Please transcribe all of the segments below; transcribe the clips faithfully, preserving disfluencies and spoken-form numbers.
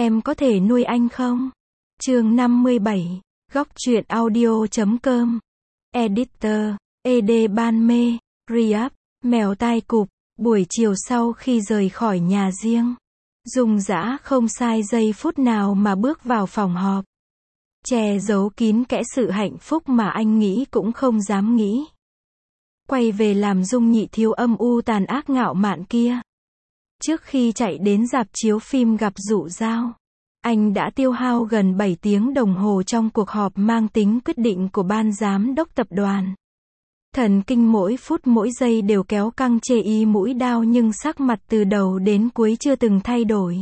em có thể nuôi anh không? Chương năm mươi bảy, góc truyện audio chấm com. Editor, e đê Ban Mê, Re-up, mèo tai cụp. Buổi chiều sau khi rời khỏi nhà riêng, Dung Dã không sai giây phút nào mà bước vào phòng họp. Che giấu kín kẽ sự hạnh phúc mà anh nghĩ cũng không dám nghĩ. Quay về làm Dung Nhị Thiếu âm u tàn ác ngạo mạn kia. Trước khi chạy đến rạp chiếu phim gặp Dụ Dao, anh đã tiêu hao gần bảy tiếng đồng hồ trong cuộc họp mang tính quyết định của ban giám đốc tập đoàn. Thần kinh mỗi phút mỗi giây đều kéo căng chê y mũi đao, nhưng sắc mặt từ đầu đến cuối chưa từng thay đổi.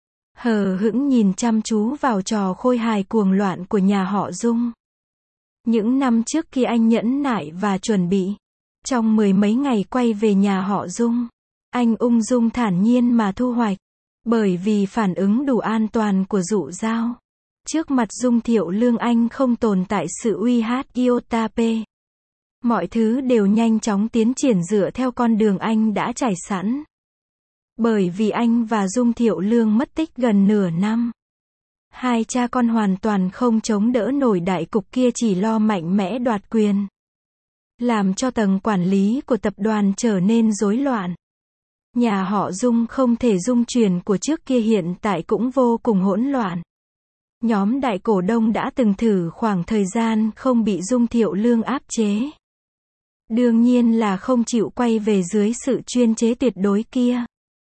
Hờ hững nhìn chăm chú vào trò khôi hài cuồng loạn của nhà họ Dung. Những năm trước khi anh nhẫn nại và chuẩn bị, trong mười mấy ngày quay về nhà họ Dung, anh ung dung thản nhiên mà thu hoạch. Bởi vì phản ứng đủ an toàn của Dụ Dao, trước mặt Dung Thiệu Lương anh không tồn tại sự uy hiếp iota p. Mọi thứ đều nhanh chóng tiến triển dựa theo con đường anh đã trải sẵn. Bởi vì anh và Dung Thiệu Lương mất tích gần nửa năm, hai cha con hoàn toàn không chống đỡ nổi đại cục kia, chỉ lo mạnh mẽ đoạt quyền, làm cho tầng quản lý của tập đoàn trở nên rối loạn. Nhà họ Dung không thể dung chuyển của trước kia hiện tại cũng vô cùng hỗn loạn. Nhóm đại cổ đông đã từng thử khoảng thời gian không bị Dung Thiệu Lương áp chế. Đương nhiên là không chịu quay về dưới sự chuyên chế tuyệt đối kia.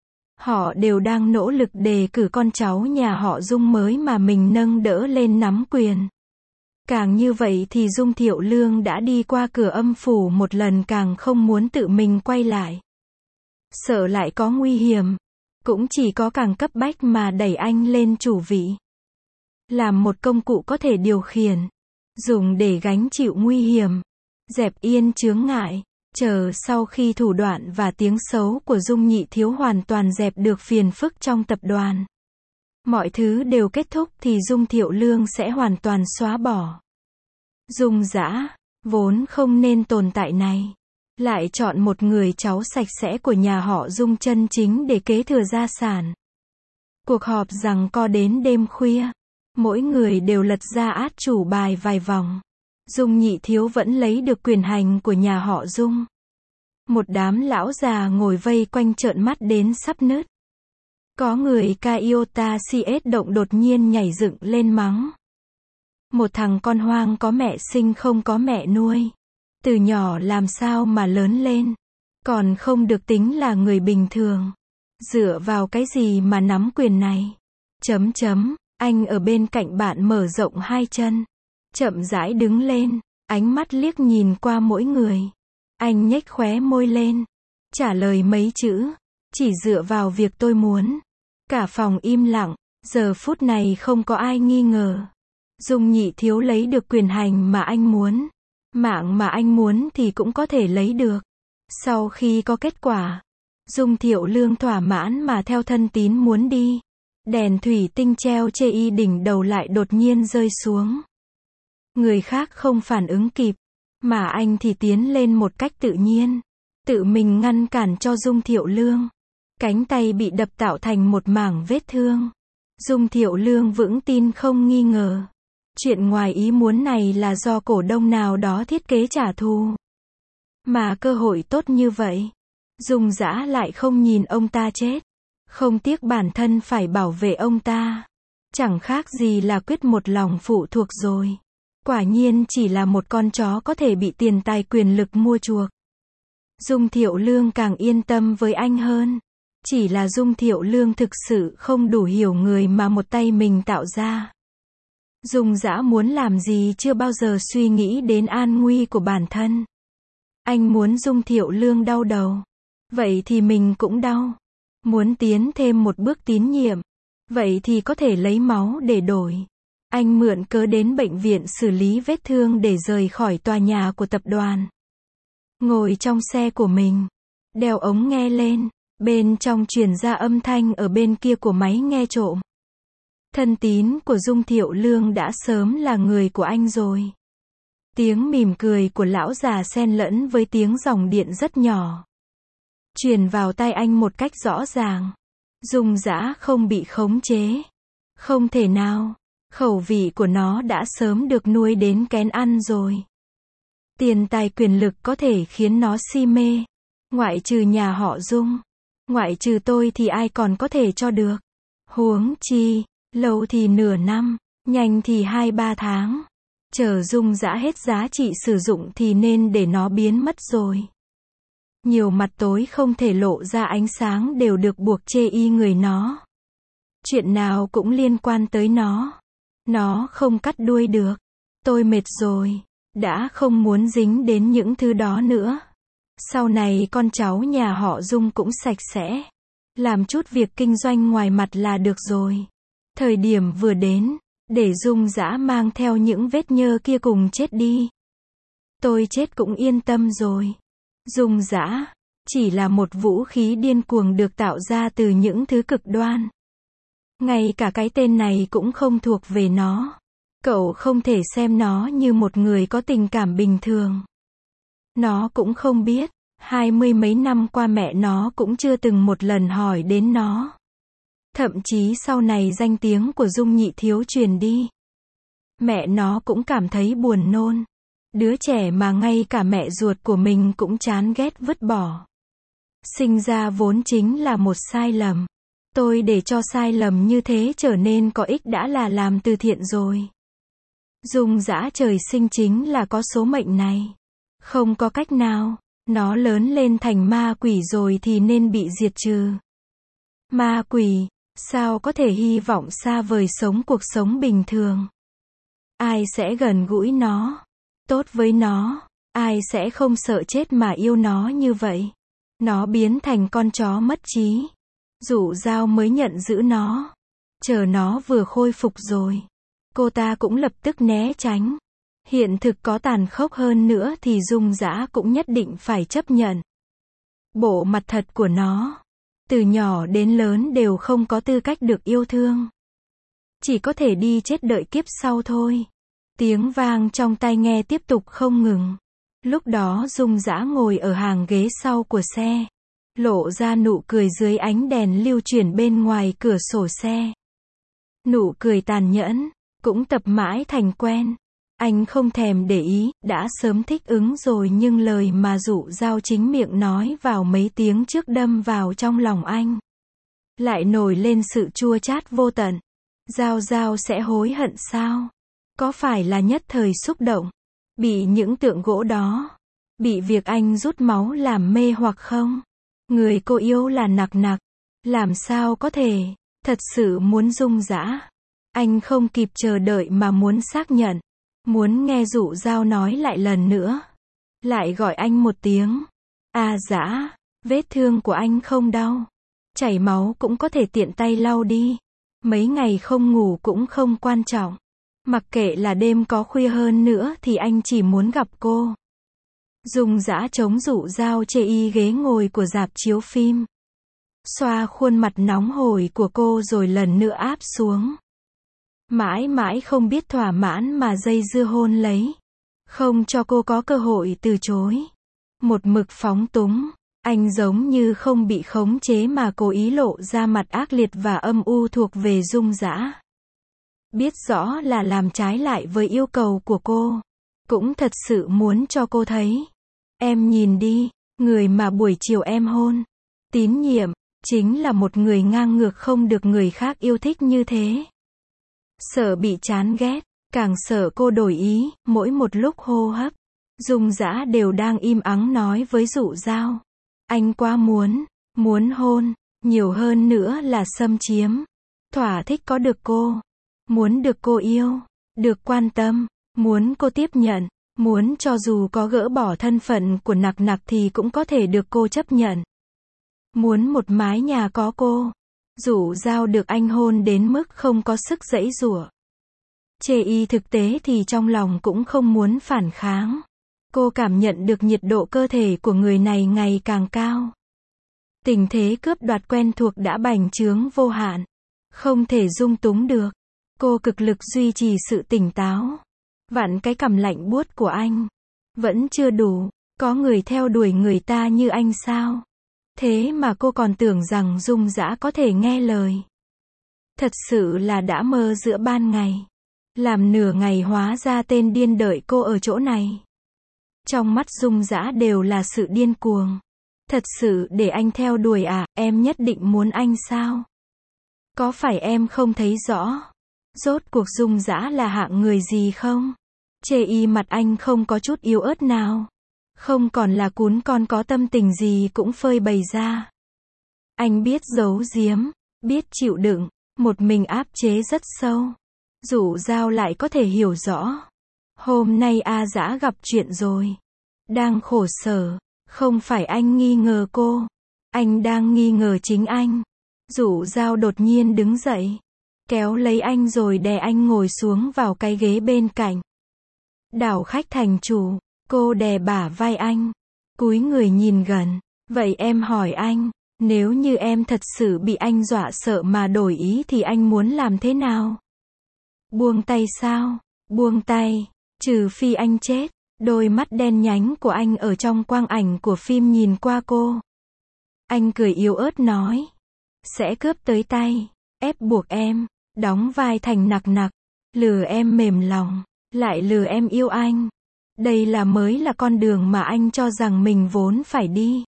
Họ đều đang nỗ lực đề cử con cháu nhà họ Dung mới mà mình nâng đỡ lên nắm quyền. Càng như vậy thì Dung Thiệu Lương đã đi qua cửa âm phủ một lần, càng không muốn tự mình quay lại. Sợ lại có nguy hiểm, cũng chỉ có càng cấp bách mà đẩy anh lên chủ vị. Làm một công cụ có thể điều khiển, dùng để gánh chịu nguy hiểm, dẹp yên chướng ngại, chờ sau khi thủ đoạn và tiếng xấu của Dung Nhị Thiếu hoàn toàn dẹp được phiền phức trong tập đoàn. Mọi thứ đều kết thúc thì Dung Thiệu Lương sẽ hoàn toàn xóa bỏ. Dung Dã, vốn không nên tồn tại này, lại chọn một người cháu sạch sẽ của nhà họ Dung chân chính để kế thừa gia sản. Cuộc họp giằng co đến đêm khuya, mỗi người đều lật ra át chủ bài vài vòng. Dung Nhị Thiếu vẫn lấy được quyền hành của nhà họ Dung. Một đám lão già ngồi vây quanh trợn mắt đến sắp nứt. Có người ca iota cs động đột nhiên nhảy dựng lên mắng. Một thằng con hoang có mẹ sinh không có mẹ nuôi. Từ nhỏ làm sao mà lớn lên, còn không được tính là người bình thường. Dựa vào cái gì mà nắm quyền này? Chấm chấm, anh ở bên cạnh bạn mở rộng hai chân, chậm rãi đứng lên, ánh mắt liếc nhìn qua mỗi người. Anh nhếch khóe môi lên, trả lời mấy chữ, chỉ dựa vào việc tôi muốn. Cả phòng im lặng, giờ phút này không có ai nghi ngờ. Dung Nhị Thiếu lấy được quyền hành mà anh muốn. Mạng mà anh muốn thì cũng có thể lấy được. Sau khi có kết quả, Dung Thiệu Lương thỏa mãn mà theo thân tín muốn đi. Đèn thủy tinh treo chê y đỉnh đầu lại đột nhiên rơi xuống. Người khác không phản ứng kịp, mà anh thì tiến lên một cách tự nhiên, tự mình ngăn cản cho Dung Thiệu Lương. Cánh tay bị đập tạo thành một mảng vết thương. Dung Thiệu Lương vững tin không nghi ngờ. Chuyện ngoài ý muốn này là do cổ đông nào đó thiết kế trả thù. Mà cơ hội tốt như vậy, Dung Dã lại không nhìn ông ta chết. Không tiếc bản thân phải bảo vệ ông ta. Chẳng khác gì là quyết một lòng phụ thuộc rồi. Quả nhiên chỉ là một con chó có thể bị tiền tài quyền lực mua chuộc. Dung Thiệu Lương càng yên tâm với anh hơn. Chỉ là Dung Thiệu Lương thực sự không đủ hiểu người mà một tay mình tạo ra. Dung Dã muốn làm gì chưa bao giờ suy nghĩ đến an nguy của bản thân. Anh muốn Dung Thiệu Lương đau đầu, vậy thì mình cũng đau. Muốn tiến thêm một bước tín nhiệm, vậy thì có thể lấy máu để đổi. Anh mượn cớ đến bệnh viện xử lý vết thương để rời khỏi tòa nhà của tập đoàn. Ngồi trong xe của mình, đeo ống nghe lên, bên trong truyền ra âm thanh ở bên kia của máy nghe trộm. Thân tín của Dung Thiệu Lương đã sớm là người của anh rồi. Tiếng mỉm cười của lão già xen lẫn với tiếng dòng điện rất nhỏ, truyền vào tai anh một cách rõ ràng. Dung Dã không bị khống chế, Không thể nào. Khẩu vị của nó đã sớm được nuôi đến kén ăn rồi. Tiền tài quyền lực có thể khiến nó si mê. Ngoại trừ nhà họ Dung. Ngoại trừ tôi thì ai còn có thể cho được. Huống chi, lâu thì nửa năm, nhanh thì hai ba tháng. Chờ Dung Dã hết giá trị sử dụng thì nên để nó biến mất rồi. Nhiều mặt tối không thể lộ ra ánh sáng đều được buộc chê y người nó. Chuyện nào cũng liên quan tới nó. Nó không cắt đuôi được. Tôi mệt rồi. Đã không muốn dính đến những thứ đó nữa. Sau này con cháu nhà họ Dung cũng sạch sẽ. Làm chút việc kinh doanh ngoài mặt là được rồi. Thời điểm vừa đến, để Dung Dã mang theo những vết nhơ kia cùng chết đi. Tôi chết cũng yên tâm rồi. Dung Dã chỉ là một vũ khí điên cuồng được tạo ra từ những thứ cực đoan. Ngay cả cái tên này cũng không thuộc về nó. Cậu không thể xem nó như một người có tình cảm bình thường. Nó cũng không biết, hai mươi mấy năm qua mẹ nó cũng chưa từng một lần hỏi đến nó. Thậm chí sau này danh tiếng của Dung Nhị Thiếu truyền đi. Mẹ nó cũng cảm thấy buồn nôn. Đứa trẻ mà ngay cả mẹ ruột của mình cũng chán ghét vứt bỏ. Sinh ra vốn chính là một sai lầm. Tôi để cho sai lầm như thế trở nên có ích đã là làm từ thiện rồi. Dung Dã trời sinh chính là có số mệnh này. Không có cách nào, nó lớn lên thành ma quỷ rồi thì nên bị diệt trừ. Ma quỷ, sao có thể hy vọng xa vời sống cuộc sống bình thường? Ai sẽ gần gũi nó? Tốt với nó? Ai sẽ không sợ chết mà yêu nó như vậy? Nó biến thành con chó mất trí. Dụ Dao mới nhận giữ nó. Chờ nó vừa khôi phục rồi. Cô ta cũng lập tức né tránh. Hiện thực có tàn khốc hơn nữa thì Dung Dã cũng nhất định phải chấp nhận. Bộ mặt thật của nó, từ nhỏ đến lớn đều không có tư cách được yêu thương. Chỉ có thể đi chết đợi kiếp sau thôi. Tiếng vang trong tai nghe tiếp tục không ngừng. Lúc đó Dung Dã ngồi ở hàng ghế sau của xe. Lộ ra nụ cười dưới ánh đèn lưu chuyển bên ngoài cửa sổ xe. Nụ cười tàn nhẫn, cũng tập mãi thành quen. Anh không thèm để ý, đã sớm thích ứng rồi nhưng lời mà Dụ Dao chính miệng nói vào mấy tiếng trước đâm vào trong lòng anh. Lại nổi lên sự chua chát vô tận. Dao Dao sẽ hối hận sao? Có phải là nhất thời xúc động? Bị những tượng gỗ đó? Bị việc anh rút máu làm mê hoặc không? Người cô yêu là Nặc Nặc. Làm sao có thể? Thật sự muốn Dung Dã. Anh không kịp chờ đợi mà muốn xác nhận. Muốn nghe Dụ Dao nói lại lần nữa. Lại gọi anh một tiếng. À Dã, vết thương của anh không đau. Chảy máu cũng có thể tiện tay lau đi. Mấy ngày không ngủ cũng không quan trọng. Mặc kệ là đêm có khuya hơn nữa thì anh chỉ muốn gặp cô. Dung Dã chống Dụ Dao chê y ghế ngồi của rạp chiếu phim. Xoa khuôn mặt nóng hổi của cô rồi lần nữa áp xuống. Mãi mãi không biết thỏa mãn mà dây dưa hôn lấy. Không cho cô có cơ hội từ chối. Một mực phóng túng. Anh giống như không bị khống chế mà cố ý lộ ra mặt ác liệt và âm u thuộc về Dung Dã. Biết rõ là làm trái lại với yêu cầu của cô. Cũng thật sự muốn cho cô thấy. Em nhìn đi, người mà buổi chiều em hôn. Tín Nhiệm, chính là một người ngang ngược không được người khác yêu thích như thế. Sợ bị chán ghét, càng sợ cô đổi ý, mỗi một lúc hô hấp. Dung Dã đều đang im ắng nói với Dụ Dao. Anh quá muốn, muốn hôn, nhiều hơn nữa là xâm chiếm. Thỏa thích có được cô. Muốn được cô yêu, được quan tâm, muốn cô tiếp nhận, muốn cho dù có gỡ bỏ thân phận của Nặc Nặc thì cũng có thể được cô chấp nhận. Muốn một mái nhà có cô. Dụ Dao được anh hôn đến mức không có sức giãy giụa. Chê y thực tế thì trong lòng cũng không muốn phản kháng. Cô cảm nhận được nhiệt độ cơ thể của người này ngày càng cao. Tình thế cướp đoạt quen thuộc đã bành trướng vô hạn. Không thể dung túng được. Cô cực lực duy trì sự tỉnh táo. Vặn cái cằm lạnh buốt của anh. Vẫn chưa đủ. Có người theo đuổi người ta như anh sao? Thế mà cô còn tưởng rằng Dung Dã có thể nghe lời. Thật sự là đã mơ giữa ban ngày. Làm nửa ngày hóa ra tên điên đợi cô ở chỗ này. Trong mắt Dung Dã đều là sự điên cuồng. Thật sự để anh theo đuổi à, em nhất định muốn anh sao? Có phải em không thấy rõ? Rốt cuộc Dung Dã là hạng người gì không? Chê y mặt anh không có chút yếu ớt nào. Không còn là cún con có tâm tình gì cũng phơi bày ra. Anh biết giấu giếm, biết chịu đựng, một mình áp chế rất sâu. Dụ Dao lại có thể hiểu rõ. Hôm nay A Dã gặp chuyện rồi. Đang khổ sở, không phải anh nghi ngờ cô. Anh đang nghi ngờ chính anh. Dụ Dao đột nhiên đứng dậy. Kéo lấy anh rồi đè anh ngồi xuống vào cái ghế bên cạnh. Đảo khách thành chủ, cô đè bả vai anh. Cúi người nhìn gần. Vậy em hỏi anh, nếu như em thật sự bị anh dọa sợ mà đổi ý thì anh muốn làm thế nào? Buông tay sao? Buông tay. Trừ phi anh chết. Đôi mắt đen nhánh của anh ở trong quang ảnh của phim nhìn qua cô. Anh cười yếu ớt nói. Sẽ cướp tới tay. Ép buộc em. Đóng vai thành nặc nặc. Lừa em mềm lòng. Lại lừa em yêu anh. Đây là mới là con đường mà anh cho rằng mình vốn phải đi.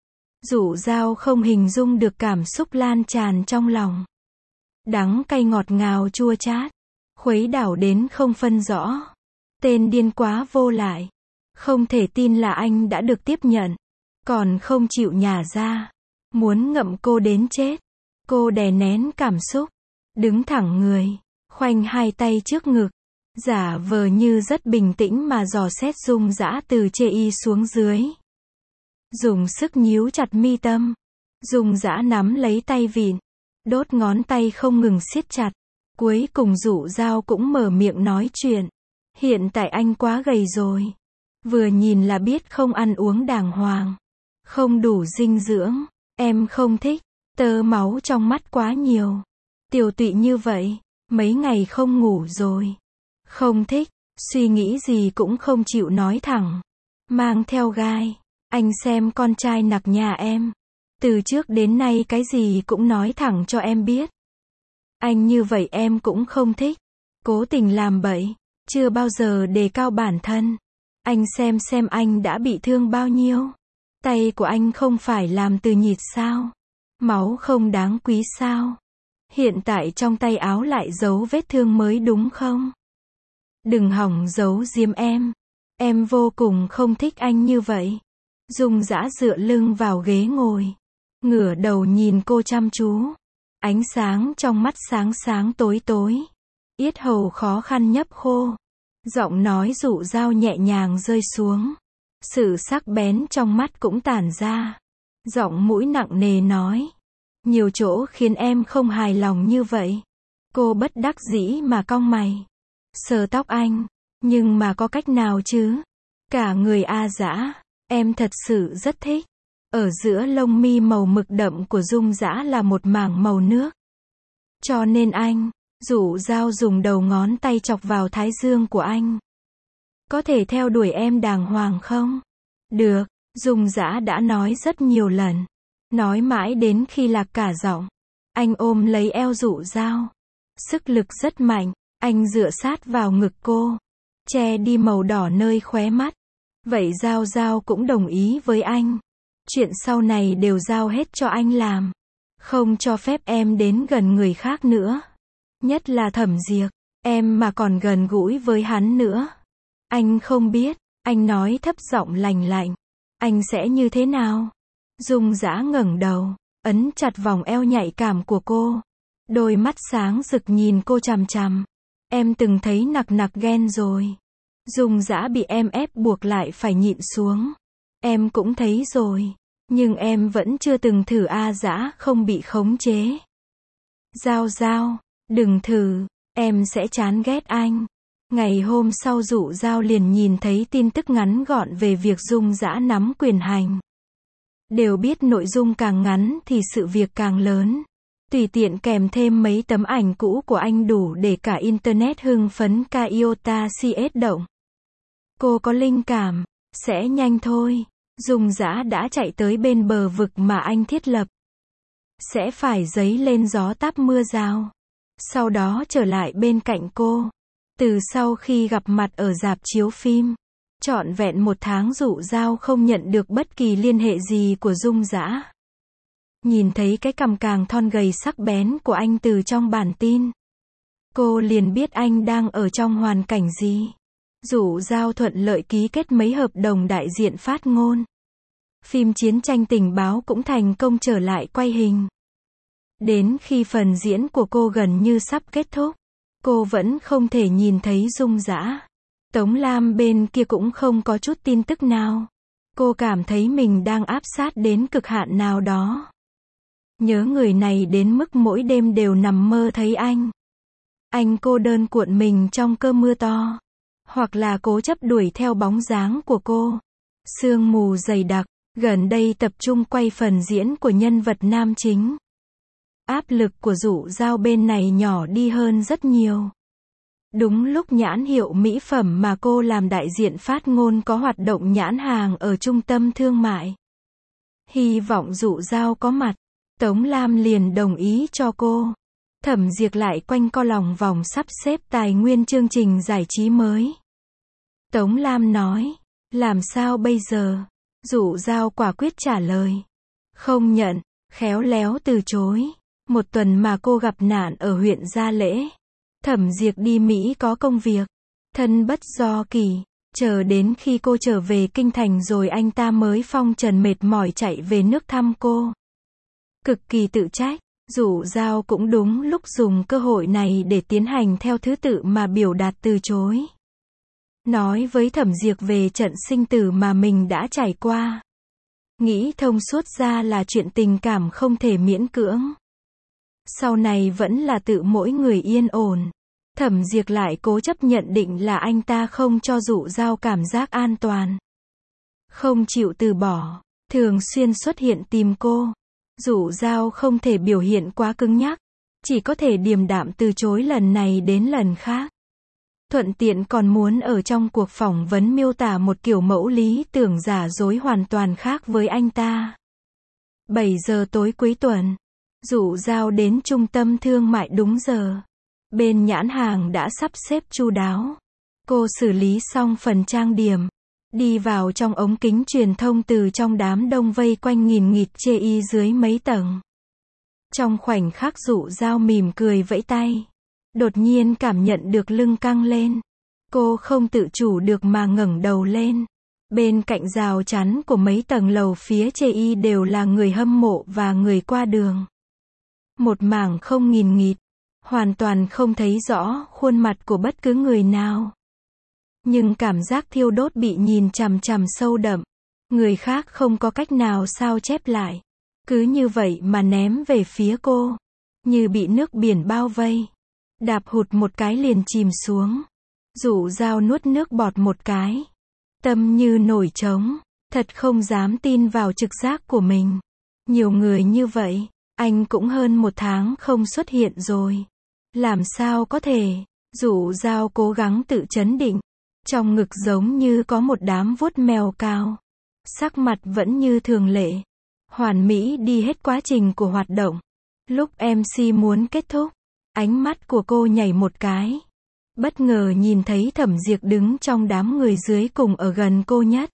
Dụ Dao không hình dung được cảm xúc lan tràn trong lòng. Đắng cay ngọt ngào chua chát. Khuấy đảo đến không phân rõ. Tên điên quá vô lại. Không thể tin là anh đã được tiếp nhận. Còn không chịu nhả ra. Muốn ngậm cô đến chết. Cô đè nén cảm xúc. Đứng thẳng người. Khoanh hai tay trước ngực. Giả vờ như rất bình tĩnh mà dò xét Dung Dã từ chê y xuống dưới. Dùng sức nhíu chặt mi tâm. Dung Dã nắm lấy tay vịn. Đốt ngón tay không ngừng siết chặt. Cuối cùng Dụ Dao cũng mở miệng nói chuyện. Hiện tại anh quá gầy rồi. Vừa nhìn là biết không ăn uống đàng hoàng. Không đủ dinh dưỡng. Em không thích. Tơ máu trong mắt quá nhiều. Tiều tụy như vậy. Mấy ngày không ngủ rồi. Không thích. Suy nghĩ gì cũng không chịu nói thẳng. Mang theo gai. Anh xem con trai nặc nhà em. Từ trước đến nay cái gì cũng nói thẳng cho em biết. Anh như vậy em cũng không thích. Cố tình làm bậy. Chưa bao giờ đề cao bản thân. Anh xem xem anh đã bị thương bao nhiêu. Tay của anh không phải làm từ nhịt sao? Máu không đáng quý sao? Hiện tại trong tay áo lại giấu vết thương mới đúng không? Đừng hỏng giấu giếm em. Em vô cùng không thích anh như vậy. Dung Dã dựa lưng vào ghế ngồi. Ngửa đầu nhìn cô chăm chú. Ánh sáng trong mắt sáng sáng tối tối. Yết hầu khó khăn nhấp khô. Giọng nói Dụ Dao nhẹ nhàng rơi xuống. Sự sắc bén trong mắt cũng tản ra. Giọng mũi nặng nề nói. Nhiều chỗ khiến em không hài lòng như vậy. Cô bất đắc dĩ mà cong mày. Sờ tóc anh. Nhưng mà có cách nào chứ? Cả người A Dã. Em thật sự rất thích. Ở giữa lông mi màu mực đậm của Dung Dã là một mảng màu nước. Cho nên anh, Dụ Dao dùng đầu ngón tay chọc vào thái dương của anh. Có thể theo đuổi em đàng hoàng không? Được, Dung Dã đã nói rất nhiều lần. Nói mãi đến khi lạc cả giọng. Anh ôm lấy eo Dụ Dao. Sức lực rất mạnh, anh dựa sát vào ngực cô. Che đi màu đỏ nơi khóe mắt. Vậy Dao Dao cũng đồng ý với anh. Chuyện sau này đều giao hết cho anh làm. Không cho phép em đến gần người khác nữa. Nhất là Thẩm Diệp. Em mà còn gần gũi với hắn nữa. Anh không biết. Anh nói thấp giọng lành lạnh. Anh sẽ như thế nào? Dung Dã ngẩng đầu. Ấn chặt vòng eo nhạy cảm của cô. Đôi mắt sáng rực nhìn cô chằm chằm. Em từng thấy nặc nặc ghen rồi. Dung Dã bị em ép buộc lại phải nhịn xuống. Em cũng thấy rồi. Nhưng em vẫn chưa từng thử A Dã không bị khống chế. Dao Dao, đừng thử. Em sẽ chán ghét anh. Ngày hôm sau Dụ Dao liền nhìn thấy tin tức ngắn gọn về việc Dung Dã nắm quyền hành. Đều biết nội dung càng ngắn thì sự việc càng lớn. Tùy tiện kèm thêm mấy tấm ảnh cũ của anh đủ để cả Internet hưng phấn Kaiota xê ét động. Cô có linh cảm. Sẽ nhanh thôi. Dung Dã đã chạy tới bên bờ vực mà anh thiết lập. Sẽ phải giấy lên gió táp mưa rào. sau đó trở lại bên cạnh cô. Từ sau khi gặp mặt ở rạp chiếu phim, trọn vẹn một tháng Dụ Dao không nhận được bất kỳ liên hệ gì của Dung Dã. Nhìn thấy cái cằm càng thon gầy sắc bén của anh từ trong bản tin, cô liền biết anh đang ở trong hoàn cảnh gì. Dụ Dao thuận lợi ký kết mấy hợp đồng đại diện phát ngôn. Phim chiến tranh tình báo cũng thành công trở lại quay hình. Đến khi phần diễn của cô gần như sắp kết thúc, cô vẫn không thể nhìn thấy Dung Dã. Tống Lam bên kia cũng không có chút tin tức nào. Cô cảm thấy mình đang áp sát đến cực hạn nào đó. Nhớ người này đến mức mỗi đêm đều nằm mơ thấy anh. Anh cô đơn cuộn mình trong cơn mưa to, hoặc là cố chấp đuổi theo bóng dáng của cô. Sương mù dày đặc, gần đây tập trung quay phần diễn của nhân vật nam chính. Áp lực của Dụ Dao bên này nhỏ đi hơn rất nhiều. Đúng lúc nhãn hiệu mỹ phẩm mà cô làm đại diện phát ngôn có hoạt động nhãn hàng ở trung tâm thương mại. Hy vọng Dụ Dao có mặt, Tống Lam liền đồng ý cho cô. Thẩm Diệp lại quanh co lòng vòng sắp xếp tài nguyên chương trình giải trí mới. Tống Lam nói, làm sao bây giờ? Dụ Dao quả quyết trả lời, không nhận, khéo léo từ chối. Một tuần mà cô gặp nạn ở huyện Gia Lễ. Thẩm Diệp đi Mỹ có công việc, thân bất do kỳ, chờ đến khi cô trở về kinh thành rồi anh ta mới phong trần mệt mỏi chạy về nước thăm cô. Cực kỳ tự trách, Dụ Dao cũng đúng lúc dùng cơ hội này để tiến hành theo thứ tự mà biểu đạt từ chối. Nói với Thẩm Diệp về trận sinh tử mà mình đã trải qua. Nghĩ thông suốt ra là chuyện tình cảm không thể miễn cưỡng. Sau này vẫn là tự mỗi người yên ổn. Thẩm Diệp lại cố chấp nhận định là anh ta không cho Dụ Dao cảm giác an toàn. Không chịu từ bỏ, thường xuyên xuất hiện tìm cô. Dụ Dao không thể biểu hiện quá cứng nhắc, chỉ có thể điềm đạm từ chối lần này đến lần khác. Thuận tiện còn muốn ở trong cuộc phỏng vấn miêu tả một kiểu mẫu lý tưởng giả dối hoàn toàn khác với anh ta. bảy giờ tối cuối tuần, Dụ Dao đến trung tâm thương mại đúng giờ. Bên nhãn hàng đã sắp xếp chu đáo. Cô xử lý xong phần trang điểm, đi vào trong ống kính truyền thông từ trong đám đông vây quanh nghìn nghịt chê y dưới mấy tầng. Trong khoảnh khắc Dụ Dao mỉm cười vẫy tay, đột nhiên cảm nhận được lưng căng lên. Cô không tự chủ được mà ngẩng đầu lên. Bên cạnh rào chắn của mấy tầng lầu phía chê y đều là người hâm mộ và người qua đường. Một mảng không nghìn nghịt, hoàn toàn không thấy rõ khuôn mặt của bất cứ người nào. Nhưng cảm giác thiêu đốt bị nhìn chằm chằm sâu đậm. Người khác không có cách nào sao chép lại. Cứ như vậy mà ném về phía cô. Như bị nước biển bao vây. Đạp hụt một cái liền chìm xuống. Dụ Dao nuốt nước bọt một cái. Tâm như nổi trống. Thật không dám tin vào trực giác của mình. Nhiều người như vậy. Anh cũng hơn một tháng không xuất hiện rồi. Làm sao có thể? Dụ Dao cố gắng tự trấn định. Trong ngực giống như có một đám vuốt mèo cao. Sắc mặt vẫn như thường lệ. Hoàn mỹ đi hết quá trình của hoạt động. Lúc em xê muốn kết thúc, ánh mắt của cô nhảy một cái. Bất ngờ nhìn thấy Thẩm Diệp đứng trong đám người dưới cùng ở gần cô nhất.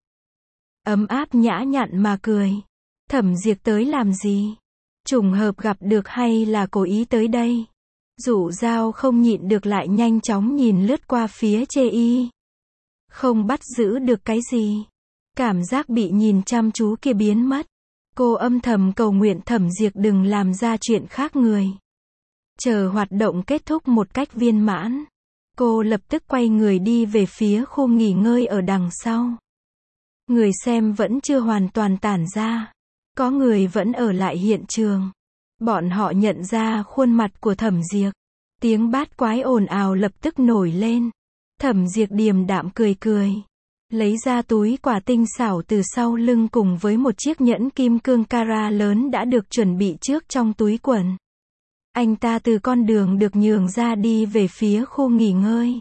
Ấm áp nhã nhặn mà cười. Thẩm Diệp tới làm gì? Trùng hợp gặp được hay là cố ý tới đây? Dụ Dao không nhịn được lại nhanh chóng nhìn lướt qua phía chê y. Không bắt giữ được cái gì. Cảm giác bị nhìn chăm chú kia biến mất. Cô âm thầm cầu nguyện Thẩm Diệp đừng làm ra chuyện khác người. Chờ hoạt động kết thúc một cách viên mãn. Cô lập tức quay người đi về phía khu nghỉ ngơi ở đằng sau. Người xem vẫn chưa hoàn toàn tản ra. Có người vẫn ở lại hiện trường. Bọn họ nhận ra khuôn mặt của Thẩm Diệp. Tiếng bát quái ồn ào lập tức nổi lên. Thẩm Diệp điềm đạm cười cười. Lấy ra túi quà tinh xảo từ sau lưng cùng với một chiếc nhẫn kim cương carat lớn đã được chuẩn bị trước trong túi quần. Anh ta từ con đường được nhường ra đi về phía khu nghỉ ngơi.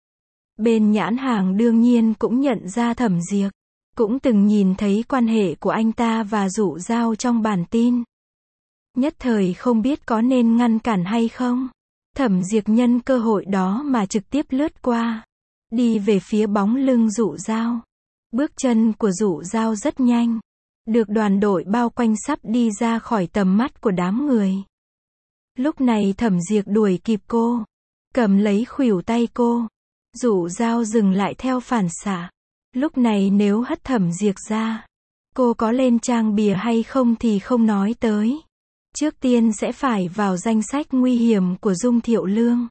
Bên nhãn hàng đương nhiên cũng nhận ra Thẩm Diệp. Cũng từng nhìn thấy quan hệ của anh ta và Dụ Dao trong bản tin. Nhất thời không biết có nên ngăn cản hay không. Thẩm Diệp nhân cơ hội đó mà trực tiếp lướt qua, đi về phía bóng lưng Dụ Dao. Bước chân của Dụ Dao rất nhanh, được đoàn đội bao quanh sắp đi ra khỏi tầm mắt của đám người. Lúc này Thẩm Diệp đuổi kịp cô, cầm lấy khuỷu tay cô. Dụ Dao dừng lại theo phản xạ. Lúc này nếu hất Thẩm Diệp ra, cô có lên trang bìa hay không thì không nói tới. Trước tiên sẽ phải vào danh sách nguy hiểm của Dung Thiệu Lương.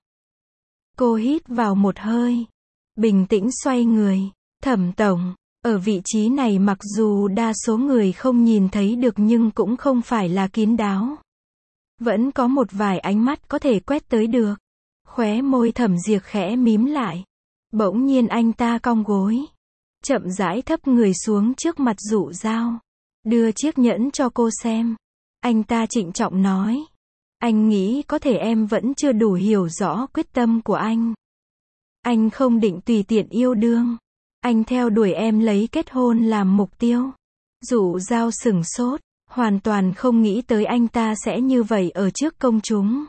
Cô hít vào một hơi, bình tĩnh xoay người. Thẩm tổng, ở vị trí này mặc dù đa số người không nhìn thấy được nhưng cũng không phải là kín đáo. Vẫn có một vài ánh mắt có thể quét tới được. Khóe môi Thẩm Diệp khẽ mím lại. Bỗng nhiên anh ta cong gối, chậm rãi thấp người xuống trước mặt Dụ Dao, đưa chiếc nhẫn cho cô xem. Anh ta trịnh trọng nói, anh nghĩ có thể em vẫn chưa đủ hiểu rõ quyết tâm của anh. Anh không định tùy tiện yêu đương. Anh theo đuổi em lấy kết hôn làm mục tiêu. Dụ Dao sửng sốt, hoàn toàn không nghĩ tới anh ta sẽ như vậy ở trước công chúng.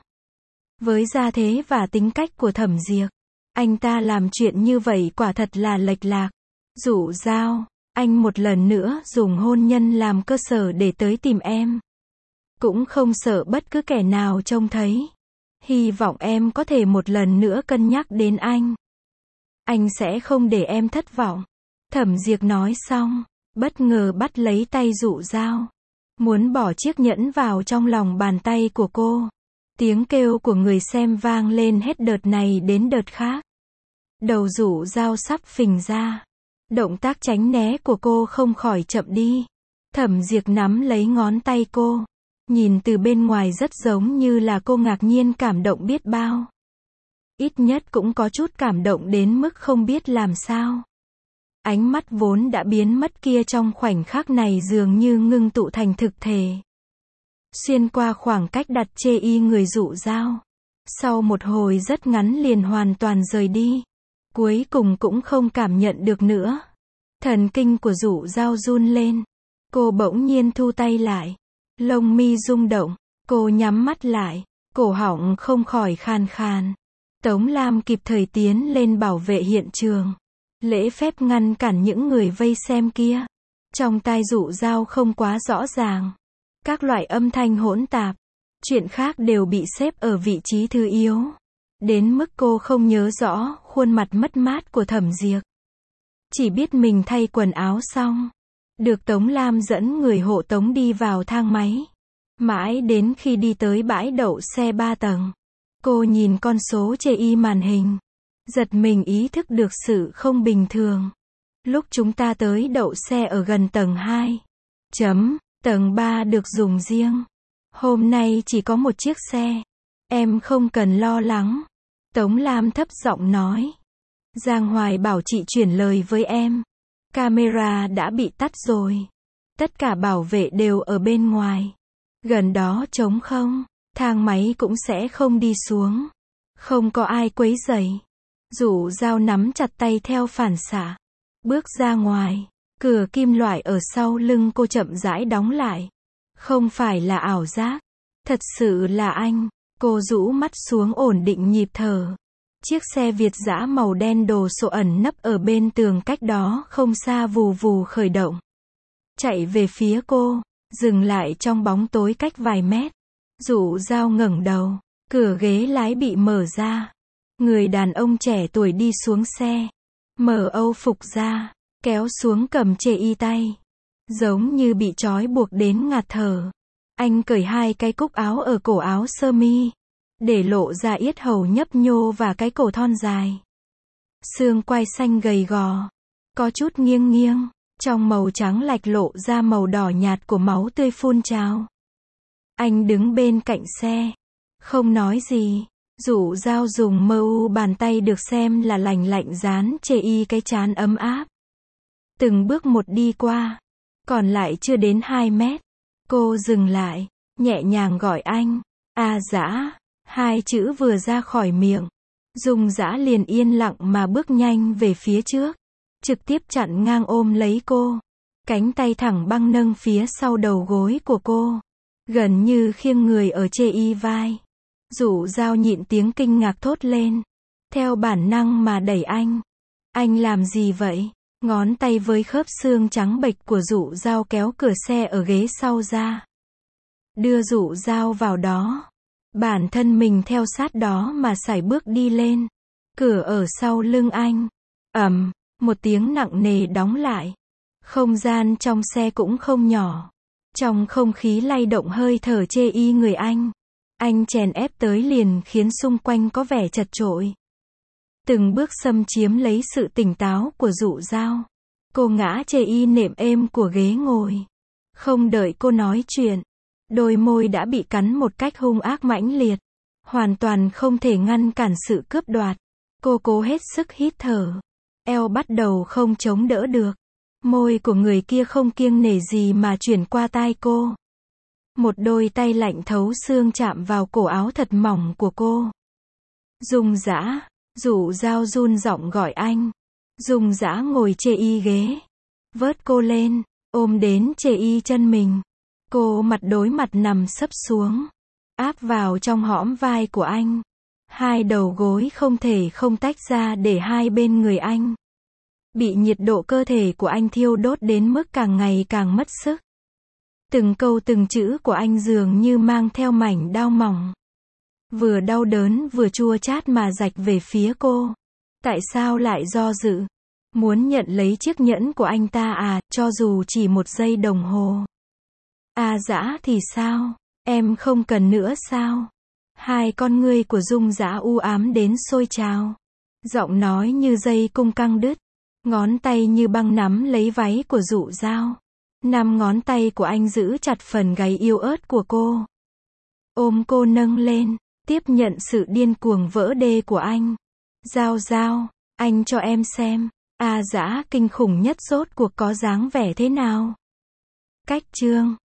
Với gia thế và tính cách của Thẩm Diệp, anh ta làm chuyện như vậy quả thật là lệch lạc. Dụ Dao, anh một lần nữa dùng hôn nhân làm cơ sở để tới tìm em. Cũng không sợ bất cứ kẻ nào trông thấy. Hy vọng em có thể một lần nữa cân nhắc đến anh. Anh sẽ không để em thất vọng. Thẩm Diệp nói xong, bất ngờ bắt lấy tay Dụ Dao, muốn bỏ chiếc nhẫn vào trong lòng bàn tay của cô. Tiếng kêu của người xem vang lên hết đợt này đến đợt khác. Đầu Dụ Dao sắp phình ra. Động tác tránh né của cô không khỏi chậm đi. Thẩm Diệp nắm lấy ngón tay cô. Nhìn từ bên ngoài rất giống như là cô ngạc nhiên cảm động biết bao. Ít nhất cũng có chút cảm động đến mức không biết làm sao. Ánh mắt vốn đã biến mất kia trong khoảnh khắc này dường như ngưng tụ thành thực thể. Xuyên qua khoảng cách đặt chê y người Dụ Dao. Sau một hồi rất ngắn liền hoàn toàn rời đi. Cuối cùng cũng không cảm nhận được nữa. Thần kinh của Dụ Dao run lên. Cô bỗng nhiên thu tay lại. Lông mi rung động. Cô nhắm mắt lại. Cổ họng không khỏi khan khan. Tống Lam kịp thời tiến lên bảo vệ hiện trường. Lễ phép ngăn cản những người vây xem kia. Trong tai Dụ Dao không quá rõ ràng. Các loại âm thanh hỗn tạp. Chuyện khác đều bị xếp ở vị trí thứ yếu. Đến mức cô không nhớ rõ khuôn mặt mất mát của Thẩm Diệp. Chỉ biết mình thay quần áo xong. Được Tống Lam dẫn người hộ tống đi vào thang máy. Mãi đến khi đi tới bãi đậu xe ba tầng. Cô nhìn con số chê y màn hình. Giật mình ý thức được sự không bình thường. Lúc chúng ta tới đậu xe ở gần tầng hai. Chấm, tầng ba được dùng riêng. Hôm nay chỉ có một chiếc xe. Em không cần lo lắng. Tống Lam thấp giọng nói. Giang Hoài bảo chị chuyển lời với em. Camera đã bị tắt rồi. Tất cả bảo vệ đều ở bên ngoài. Gần đó trống không. Thang máy cũng sẽ không đi xuống. Không có ai quấy rầy. Dụ Dao nắm chặt tay theo phản xạ. Bước ra ngoài. Cửa kim loại ở sau lưng cô chậm rãi đóng lại. Không phải là ảo giác. Thật sự là anh. Cô rũ mắt xuống ổn định nhịp thở. Chiếc xe Việt dã màu đen đồ sộ ẩn nấp ở bên tường cách đó không xa vù vù khởi động. Chạy về phía cô. Dừng lại trong bóng tối cách vài mét. Dụ Dao ngẩng đầu. Cửa ghế lái bị mở ra. Người đàn ông trẻ tuổi đi xuống xe. Mở âu phục ra. Kéo xuống cầm chê y tay. Giống như bị trói buộc đến ngạt thở. Anh cởi hai cái cúc áo ở cổ áo sơ mi. Để lộ ra yết hầu nhấp nhô và cái cổ thon dài. Xương quai xanh gầy gò. Có chút nghiêng nghiêng. Trong màu trắng lạch lộ ra màu đỏ nhạt của máu tươi phun trào. Anh đứng bên cạnh xe. Không nói gì. Dụ Dao dùng mơ u bàn tay được xem là lành lạnh dán chê y cái trán ấm áp. Từng bước một đi qua. Còn lại chưa đến hai mét. Cô dừng lại. Nhẹ nhàng gọi anh. A Dã. Hai chữ vừa ra khỏi miệng. Dung Dã liền yên lặng mà bước nhanh về phía trước. Trực tiếp chặn ngang ôm lấy cô. Cánh tay thẳng băng nâng phía sau đầu gối của cô. Gần như khiêng người ở chê y vai. Dụ Dao nhịn tiếng kinh ngạc thốt lên. Theo bản năng mà đẩy anh. Anh làm gì vậy? Ngón tay với khớp xương trắng bệch của Dụ Dao kéo cửa xe ở ghế sau ra. Đưa Dụ Dao vào đó. Bản thân mình theo sát đó mà sải bước đi lên. Cửa ở sau lưng anh. Ầm, một tiếng nặng nề đóng lại. Không gian trong xe cũng không nhỏ. Trong không khí lay động hơi thở chê y người anh. Anh chèn ép tới liền khiến xung quanh có vẻ chật chội. Từng bước xâm chiếm lấy sự tỉnh táo của Dụ Dao. Cô ngã chê y nệm êm của ghế ngồi. Không đợi cô nói chuyện. Đôi môi đã bị cắn một cách hung ác mãnh liệt. Hoàn toàn không thể ngăn cản sự cướp đoạt. Cô cố hết sức hít thở. Eo bắt đầu không chống đỡ được. Môi của người kia không kiêng nể gì mà chuyển qua tai cô. Một đôi tay lạnh thấu xương chạm vào cổ áo thật mỏng của cô. Dung Dã, Dụ Dao run giọng gọi anh. Dung Dã ngồi chê y ghế. Vớt cô lên, ôm đến chê y chân mình. Cô mặt đối mặt nằm sấp xuống. Áp vào trong hõm vai của anh. Hai đầu gối không thể không tách ra để hai bên người anh. Bị nhiệt độ cơ thể của anh thiêu đốt đến mức càng ngày càng mất sức. Từng câu từng chữ của anh dường như mang theo mảnh đao mỏng. Vừa đau đớn vừa chua chát mà rạch về phía cô. Tại sao lại do dự? Muốn nhận lấy chiếc nhẫn của anh ta à, cho dù chỉ một giây đồng hồ. À Dã thì sao? Em không cần nữa sao? Hai con ngươi của Dung Dã u ám đến sôi trào. Giọng nói như dây cung căng đứt. Ngón tay như băng nắm lấy váy của Dụ Dao. Năm ngón tay của anh giữ chặt phần gáy yếu ớt của cô. Ôm cô nâng lên, tiếp nhận sự điên cuồng vỡ đê của anh. Dao Dao, anh cho em xem. À Dã kinh khủng nhất rốt cuộc có dáng vẻ thế nào? Cách chương